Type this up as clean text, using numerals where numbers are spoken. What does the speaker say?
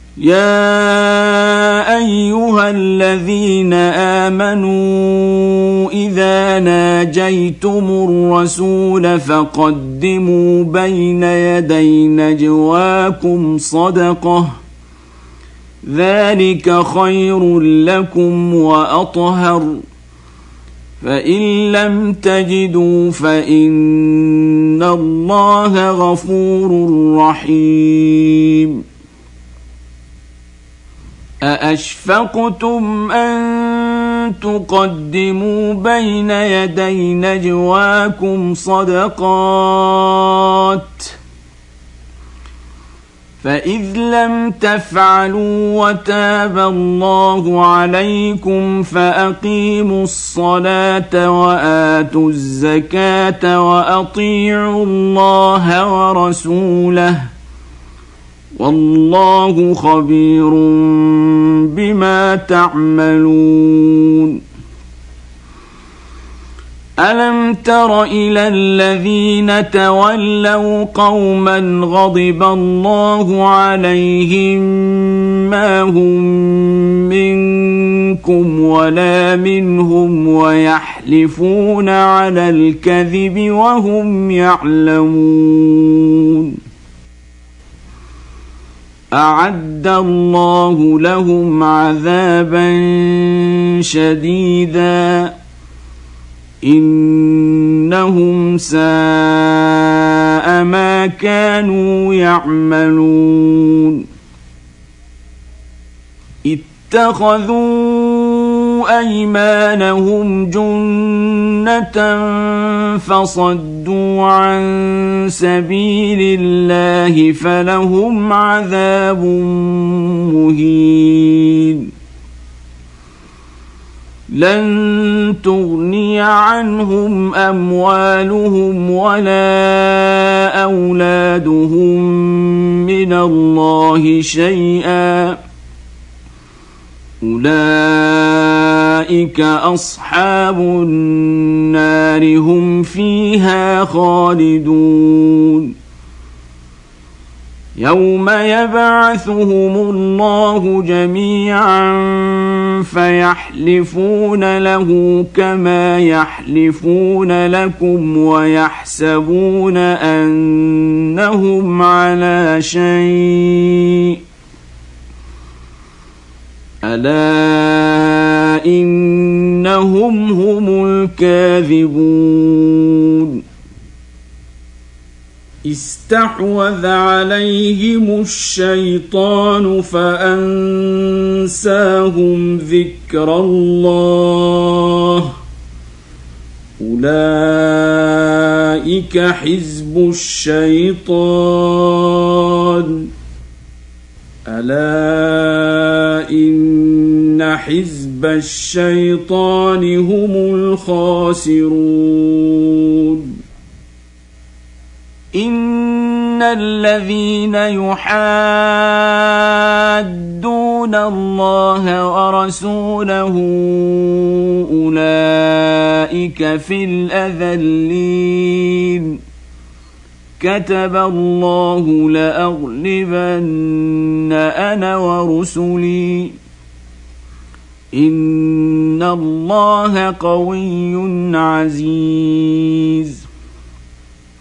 يا أيها الذين آمنوا إذا ناجيتم الرسول فقدموا بين يدي نجواكم صدقة ذلك خير لكم وأطهر فإن لم تجدوا فإن الله غفور رحيم أأشفقتم أن تقدموا بين يدي نجواكم صدقات فإذ لم تفعلوا وتاب الله عليكم فأقيموا الصلاة وآتوا الزكاة وأطيعوا الله ورسوله والله خبير بما تعملون ألم تر إلى الذين تولوا قوما غضب الله عليهم ما هم منكم ولا منهم ويحلفون على الكذب وهم يعلمون أعد الله لهم عذابا شديدا إنهم ساء ما كانوا يعملون اتخذوا أيمانهم جنة فصدوا عن سبيل الله فلهم عذاب مهين لن تغني عنهم أموالهم ولا أولادهم من الله شيئا أولئك أصحاب النار هم فيها خالدون يوم يبعثهم الله جميعا فيحلفون له كما يحلفون لكم ويحسبون أنهم على شيء ألا إنهم هم الكاذبون استحوذ عليهم الشيطان فأنساهم ذكر الله أولئك حزب الشيطان ألا إن حزب الشيطان هم الخاسرون إن الذين يحادون الله ورسوله أولئك في الأذلين كتب الله لأغلبن أنا ورسلي إن الله قوي عزيز